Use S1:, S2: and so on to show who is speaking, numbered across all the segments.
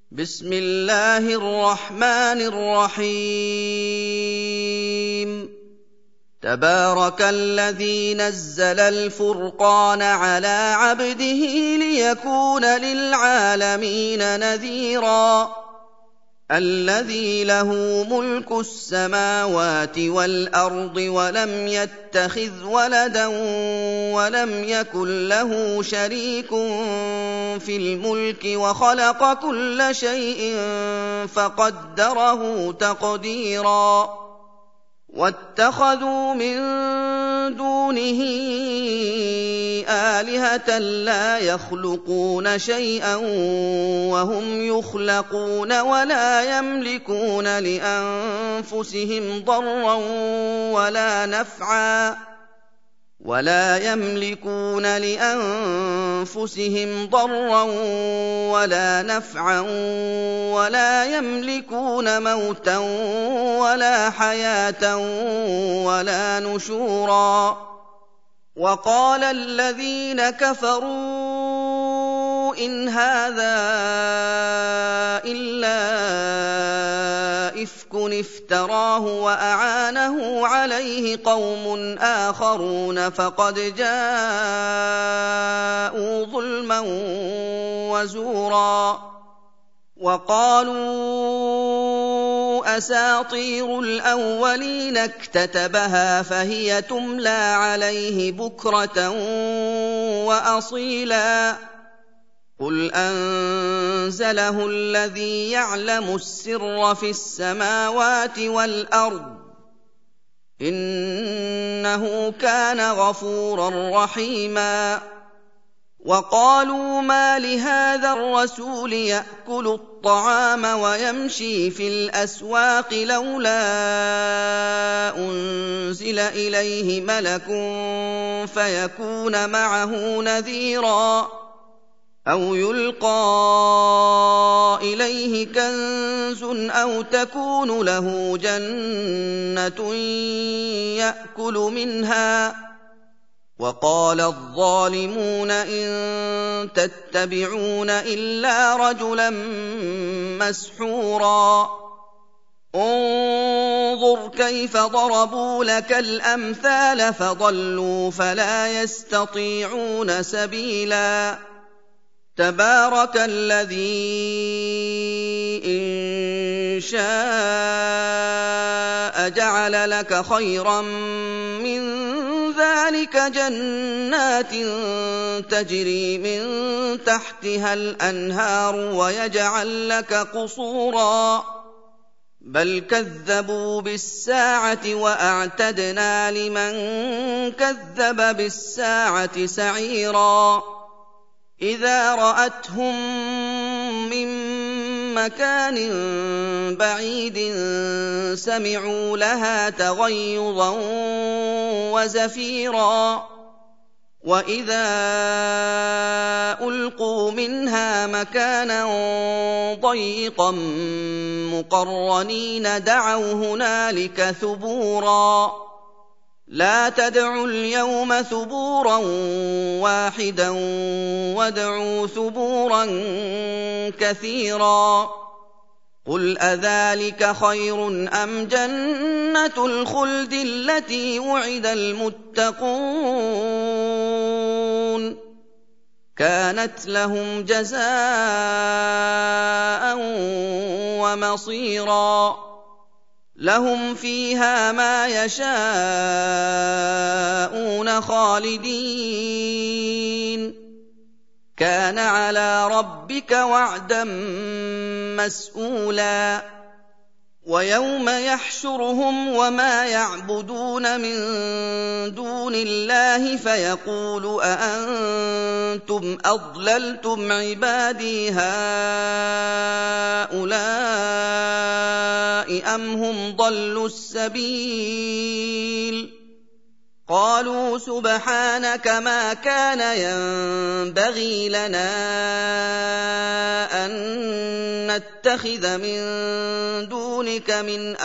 S1: بسم الله الرحمن الرحيم تبارك الذي نزل الفرقان على عبده ليكون للعالمين نذيرا الذي له ملك السماوات والأرض ولم يتخذ ولدا ولم يكن له شريك في الملك وخلق كل شيء فقدره تقديرا واتخذوا من دونه آلهة لا يخلقون شيئا وهم يخلقون ولا يملكون لأنفسهم ضرا ولا نفعا ولا يملكون موتا ولا حياة ولا نشورا وقال الذين كفروا إن هذا إلا إفك افتراه وأعانه عليه قوم آخرون فقد جاءوا ظلما وزورا وقالوا أساطير الأولين اكتتبها فهي تملى عليه بكرة وأصيلا قل أنزله الذي يعلم السر في السماوات والأرض إنه كان غفورا رحيما وقالوا ما لهذا الرسول يأكل الطعام ويمشي في الأسواق لولا أنزل إليه ملك فيكون معه نذيرا أو يلقى إليه كنز أو تكون له جنة يأكل منها وقال الظالمون إن تتبعون إلا رجلا مسحورا انظر كيف ضربوا لك الأمثال فضلوا فلا يستطيعون سبيلا تبارك الذي إن شاء جعل لك خيرا من ذلك جنات تجري من تحتها الأنهار ويجعل لك قصورا بل كذبوا بالساعة وأعتدنا لمن كذب بالساعة سعيرا إذا رأتهم من مكان بعيد سمعوا لها تغيظا وزفيرا وإذا ألقوا منها مكانا ضيقا مقرنين دعوا هنالك ثبورا لا تدعوا اليوم ثبورا واحدا وادعوا ثبورا كثيرا قل أذلك خير أم جنة الخلد التي وعد المتقون كانت لهم جزاء ومصيرا لهم فيها ما يشاءون خالدين كان على ربك وعدا مسئولا ويوم يحشرهم وما يعبدون من دون الله فيقول أأنتم أضللتم عبادي هؤلاء أم هم ضلوا السبيل قالوا سبحانك ما كان ينبغي لنا أن نتخذ من دونك من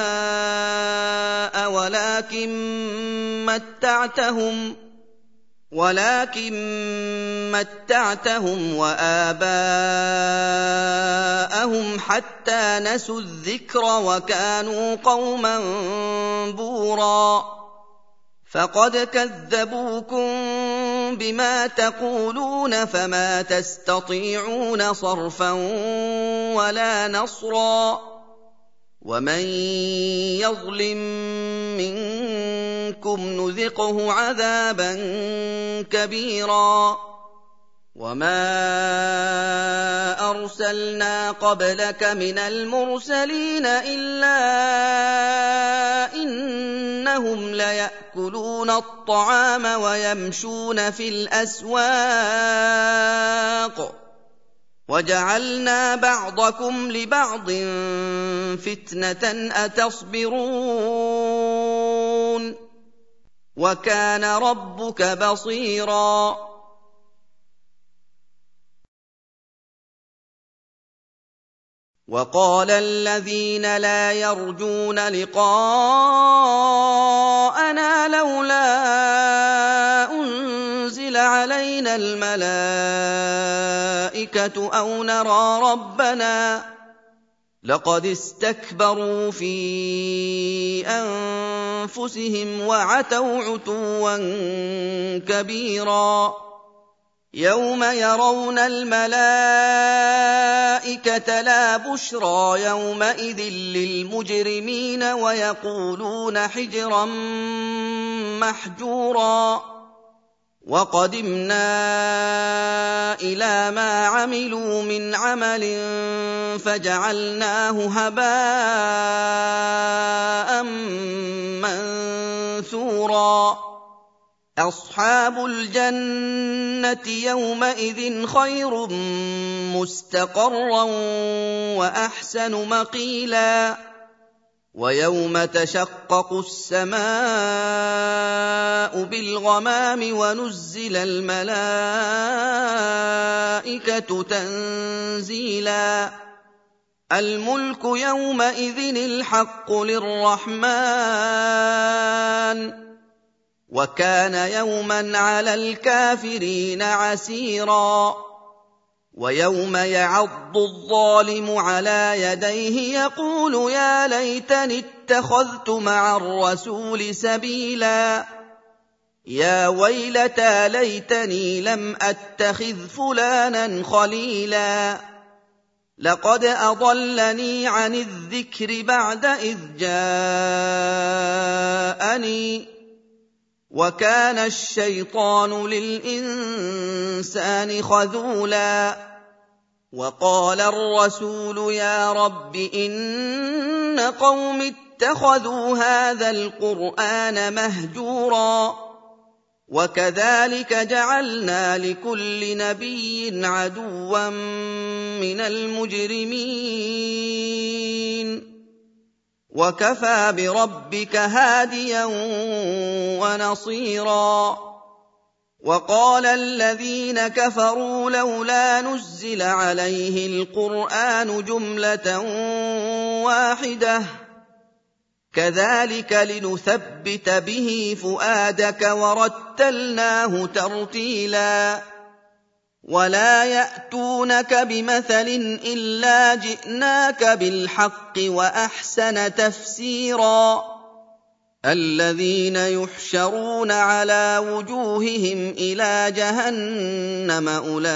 S1: أولياء وَلَٰكِن مَّتَّعْتَهُمْ وَآبَاءَهُمْ حَتَّىٰ نَسُوا الذِّكْرَ وَكَانُوا قَوْمًا بُورًا فَقَدْ كَذَّبُوكُم بِمَا تَقُولُونَ فَمَا تَسْتَطِيعُونَ صَرْفًا وَلَا نَصْرًا وَمَن يَظْلِم مِّنكُمْ نُذِقْهُ عَذَابًا كَبِيرًا وَمَا أَرْسَلْنَا قَبْلَكَ مِنَ الْمُرْسَلِينَ إِلَّا إِنَّهُمْ لَيَأْكُلُونَ الطَّعَامَ وَيَمْشُونَ فِي الْأَسْوَاقِ وَجَعَلْنَا بَعْضَكُمْ لِبَعْضٍ فِتْنَةً أَتَصْبِرُونَ وَكَانَ رَبُّكَ بَصِيرًا وَقَالَ الَّذِينَ لَا يَرْجُونَ لِقَاءَنَا لَوْلَا أُنزِلَ عَلَيْنَا الْمَلَائِكَةُ أَوْ نَرَىٰ رَبَّنَا لَقَدِ اسْتَكْبَرُوا فِي أَنفُسِهِمْ وَعَتَوْا عُتُوًّا كَبِيرًا يَوْمَ يَرَوْنَ الْمَلَائِكَةَ لَا بُشْرَىٰ يَوْمَئِذٍ لِّلْمُجْرِمِينَ وَيَقُولُونَ حِجْرًا مَّحْجُورًا وَقَدِمْنَا إِلَىٰ مَا عَمِلُوا مِنْ عَمَلٍ فَجَعَلْنَاهُ هَبَاءً مَّنثُورًا أَصْحَابُ الْجَنَّةِ يَوْمَئِذٍ خَيْرٌ مُّسْتَقَرًّا وَأَحْسَنُ مَقِيلًا وَيَوْمَ تَشَقَّقُ السَّمَاءُ بِالْغَمَامِ وَنُزِّلَ الْمَلَائِكَةُ تَنزِيلًا الْمُلْكُ يَوْمَئِذٍ الْحَقُّ لِلرَّحْمَٰنِ وَكَانَ يَوْمًا عَلَى الْكَافِرِينَ عَسِيرًا وَيَوْمَ يَعَضُّ الظَّالِمُ عَلَىٰ يَدَيْهِ يَقُولُ يَا لَيْتَنِي اتَّخَذْتُ مَعَ الرَّسُولِ سَبِيلًا يَا وَيْلَتَىٰ لَيْتَنِي لَمْ أَتَّخِذْ فُلَانًا خَلِيلًا لَّقَدْ أَضَلَّنِي عَنِ الذِّكْرِ بَعْدَ إِذْ جَاءَنِي وَكَانَ الشَّيْطَانُ لِلْإِنسَانِ خَذُولًا وَقَالَ الرَّسُولُ يَا رَبِّ إِنَّ قَوْمِي اتَّخَذُوا هَٰذَا الْقُرْآنَ مَهْجُورًا وَكَذَٰلِكَ جَعَلْنَا لِكُلِّ نَبِيٍّ عَدُوًّا مِّنَ الْمُجْرِمِينَ وَكَفَىٰ بِرَبِّكَ هَادِيًا وَنَصِيرًا وَقَالَ الَّذِينَ كَفَرُوا لَوْلَا نُزِّلَ عَلَيْهِ الْقُرْآنُ جُمْلَةً وَاحِدَةً كَذَٰلِكَ لِنُثَبِّتَ بِهِ فُؤَادَكَ وَرَتَّلْنَاهُ تَرْتِيلًا وَلَا يَأْتُونَكَ بِمَثَلٍ إِلَّا جِئْنَاكَ بِالْحَقِّ وَأَحْسَنَ تَفْسِيرًا الَّذِينَ يُحْشَرُونَ عَلَىٰ وُجُوهِهِمْ إِلَىٰ جَهَنَّمَ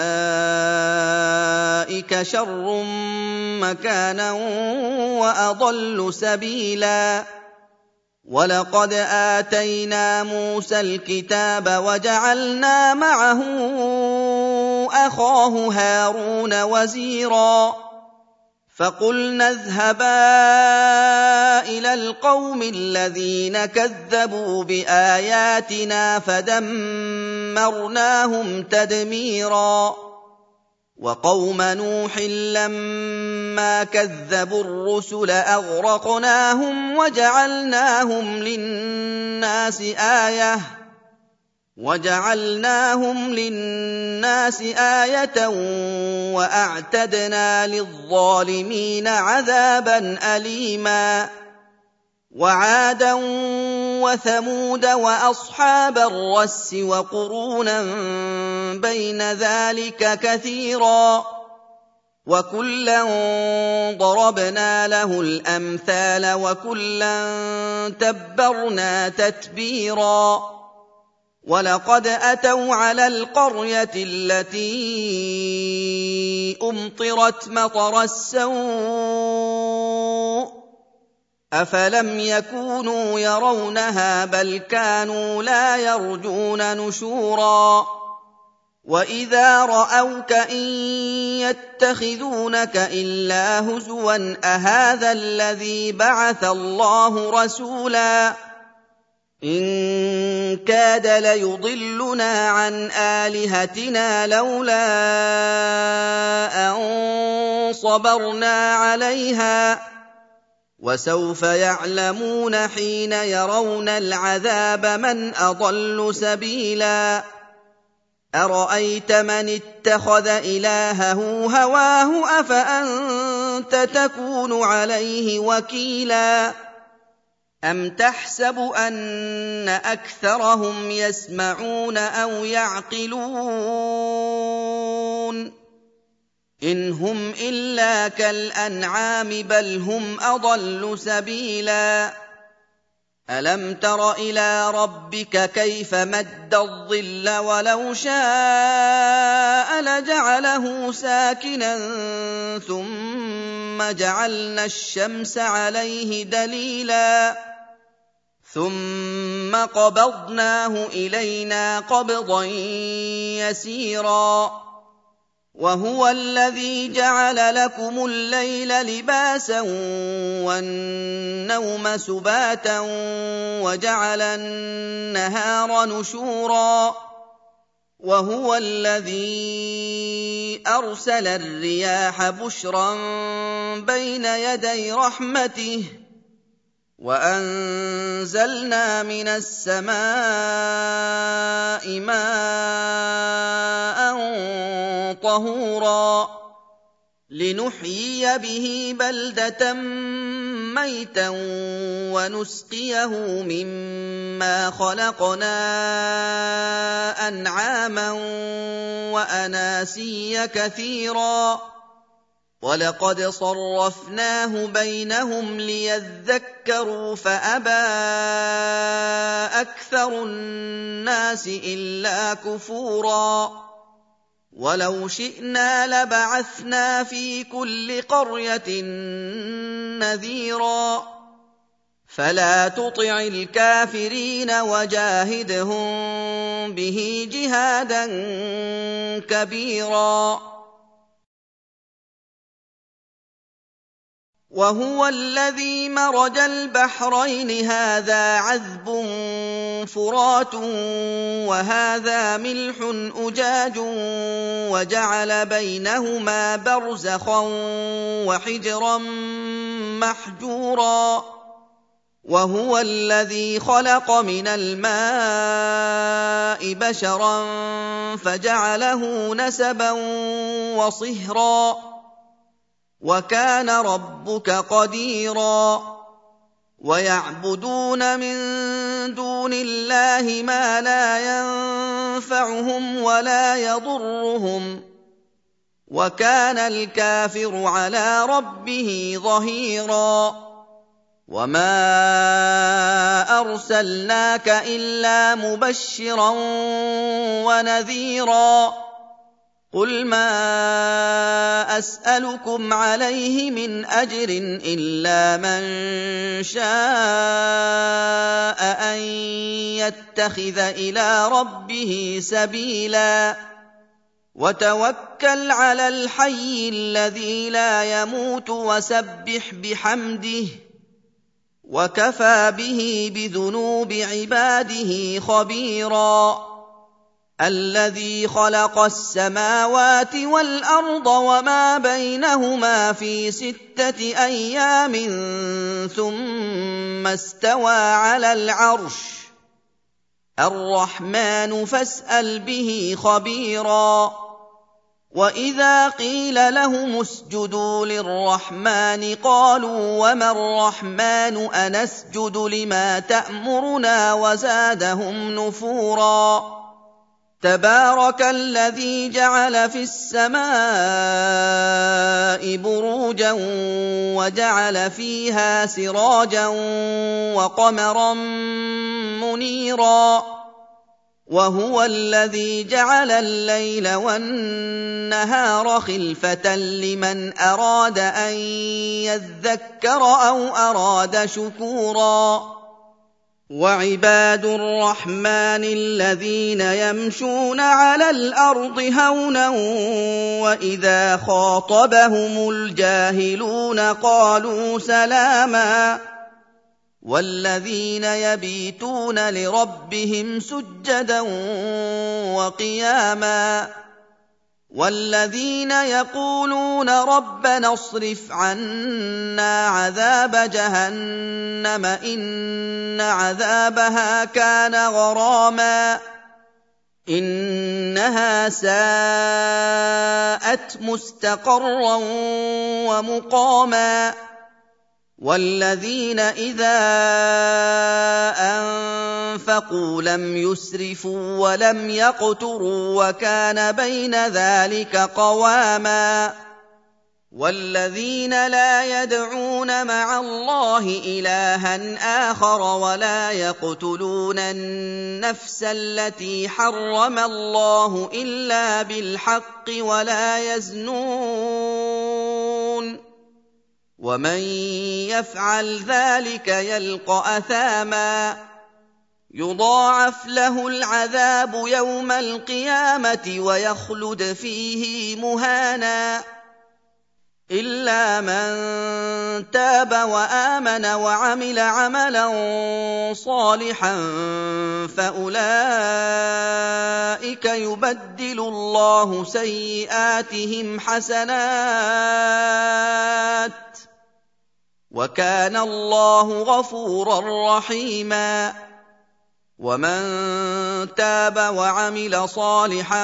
S1: أُولَٰئِكَ شَرٌّ مَّكَانًا وَأَضَلُّ سَبِيلًا وَلَقَدْ آتَيْنَا مُوسَى الْكِتَابَ وَجَعَلْنَا مَعَهُ أَخَاهُ هَارُونَ وَزِيرًا فَقُلْنَا اذْهَبَا إِلَى الْقَوْمِ الَّذِينَ كَذَّبُوا بِآيَاتِنَا فَدَمَّرْنَاهُمْ تَدْمِيرًا وَقَوْمَ نُوحٍ لَّمَّا كَذَّبُوا الرُّسُلَ أَغْرَقْنَاهُمْ وَجَعَلْنَاهُمْ لِلنَّاسِ آيَةً وَأَعْتَدْنَا لِلظَّالِمِينَ عَذَابًا أَلِيمًا وعادا وثمود وأصحاب الرس وقرونا بين ذلك كثيرا وكلا ضربنا له الأمثال وكلا تبرنا تتبيرا ولقد أتوا على القرية التي أمطرت مطر السوء أفلم يكونوا يرونها بل كانوا لا يرجون نشورا وإذا رأوك إن يتخذونك إلا هزوا أهذا الذي بعث الله رسولا إن كاد ليضلنا عن آلهتنا لولا أن صبرنا عليها وسوف يعلمون حين يرون العذاب من أضل سبيلا أرأيت من اتخذ إلهه هواه أفأنت تكون عليه وكيلا أم تحسب أن أكثرهم يسمعون أو يعقلون إن هم إلا كالأنعام بل هم أضل سبيلا ألم تر إلى ربك كيف مد الظل ولو شاء لجعله ساكنا ثم جعلنا الشمس عليه دليلا ثم قبضناه إلينا قبضا يسيرا وهو الذي جعل لكم الليل لباسا والنوم سباتا وجعل النهار نشورا وهو الذي أرسل الرياح بشرا بين يدي رحمته وأنزلنا من السماء ماء طهورا لنحيي به بلدة ميتا ونسقيه مما خلقنا أنعاما وأناسيا كثيرا ولقد صرفناه بينهم ليذكروا فأبى أكثر الناس إلا كفورا ولو شئنا لبعثنا في كل قرية نذيرا فلا تطع الكافرين وجاهدهم به جهادا كبيرا وهو الذي مرج البحرين هذا عذب فرات وهذا ملح أجاج وجعل بينهما برزخا وحجرا محجورا وهو الذي خلق من الماء بشرا فجعله نسبا وصهرا وكان ربك قديرا ويعبدون من دون الله ما لا ينفعهم ولا يضرهم وكان الكافر على ربه ظهيرا وما أرسلناك إلا مبشرا ونذيرا قل ما أسألكم عليه من أجر إلا من شاء أن يتخذ إلى ربه سبيلا وتوكل على الحي الذي لا يموت وسبح بحمده وكفى به بذنوب عباده خبيرا الذي خلق السماوات والأرض وما بينهما في 6 أيام ثم استوى على العرش الرحمن فاسأل به خبيرا وَإِذَا قِيلَ لَهُمُ اسْجُدُوا لِلرَّحْمَٰنِ قَالُوا وَمَا الرَّحْمَٰنُ أَنَسْجُدُ لِمَا تَأْمُرُنَا وَزَادَهُمْ نُفُورًا تَبَارَكَ الَّذِي جَعَلَ فِي السَّمَاءِ بُرُوجًا وَجَعَلَ فِيهَا سِرَاجًا وَقَمَرًا مُّنِيرًا وَهُوَ الَّذِي جَعَلَ اللَّيْلَ وَالنَّهَارَ خِلْفَةً لِّمَنْ أَرَادَ أَن يَذَّكَّرَ أَوْ أَرَادَ شُكُورًا وَعِبَادُ الرَّحْمَٰنِ الَّذِينَ يَمْشُونَ عَلَى الْأَرْضِ هَوْنًا وَإِذَا خَاطَبَهُمُ الْجَاهِلُونَ قَالُوا سَلَامًا وَالَّذِينَ يَبِيتُونَ لِرَبِّهِمْ سُجَّدًا وَقِيَامًا وَالَّذِينَ يَقُولُونَ رَبَّنَا اصْرِفْ عَنَّا عَذَابَ جَهَنَّمَ إِنَّ عَذَابَهَا كَانَ غَرَامًا إِنَّهَا سَاءَتْ مُسْتَقَرًّا وَمُقَامًا وَالَّذِينَ إِذَا أَنفَقُوا لَمْ يُسْرِفُوا وَلَمْ يَقْتُرُوا وَكَانَ بَيْنَ ذَلِكَ قَوَامًا وَالَّذِينَ لَا يَدْعُونَ مَعَ اللَّهِ إِلَٰهًا آخَرَ وَلَا يَقْتُلُونَ النَّفْسَ الَّتِي حَرَّمَ اللَّهُ إِلَّا بِالْحَقِّ وَلَا يَزْنُونَ وَمَن يَفْعَلْ ذَلِكَ يَلْقَ أَثَامًا يُضَاعَفْ لَهُ الْعَذَابُ يَوْمَ الْقِيَامَةِ وَيَخْلُدْ فِيهِ مُهَانًا إِلَّا مَن تَابَ وَآمَنَ وَعَمِلَ عَمَلًا صَالِحًا فَأُولَٰئِكَ يُبَدِّلُ اللَّهُ سَيِّئَاتِهِمْ حَسَنَاتٍ وَكَانَ اللَّهُ غَفُورًا رَّحِيمًا وَمَن تَابَ وَعَمِلَ صَالِحًا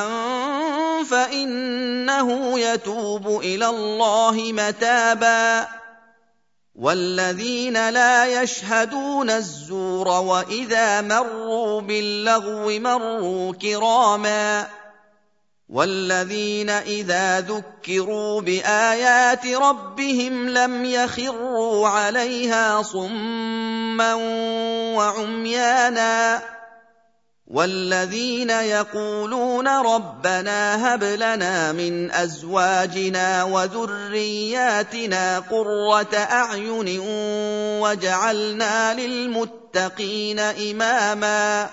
S1: فَإِنَّهُ يَتُوبُ إِلَى اللَّهِ مَتَابًا وَالَّذِينَ لَا يَشْهَدُونَ الزُّورَ وَإِذَا مَرُّوا بِاللَّغْوِ مَرُّوا كِرَامًا وَالَّذِينَ إِذَا ذُكِّرُوا بِآيَاتِ رَبِّهِمْ لَمْ يَخِرُّوا عَلَيْهَا صُمًّا وَعُمْيَانًا وَالَّذِينَ يَقُولُونَ رَبَّنَا هَبْ لَنَا مِنْ أَزْوَاجِنَا وَذُرِّيَّاتِنَا قُرَّةَ أَعْيُنٍ وَاجْعَلْنَا لِلْمُتَّقِينَ إِمَامًا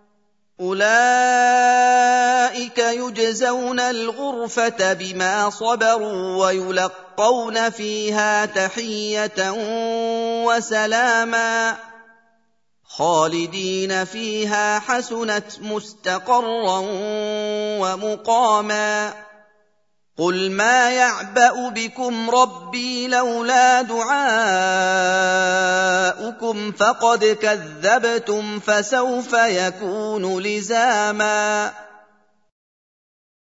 S1: أُولَٰئِكَ يُجْزَوْنَ الْغُرْفَةَ بِمَا صَبَرُوا وَيُلَقَّوْنَ فِيهَا تَحِيَّةً وَسَلَامًا خَالِدِينَ فِيهَا حَسُنَتْ مُسْتَقَرًّا وَمُقَامًا قُلْ مَا يَعْبَأُ بِكُمْ رَبِّي لَوْلَا دُعَاؤُكُمْ فَقَدْ كَذَّبْتُمْ فَسَوْفَ يَكُونُ لِزَامًا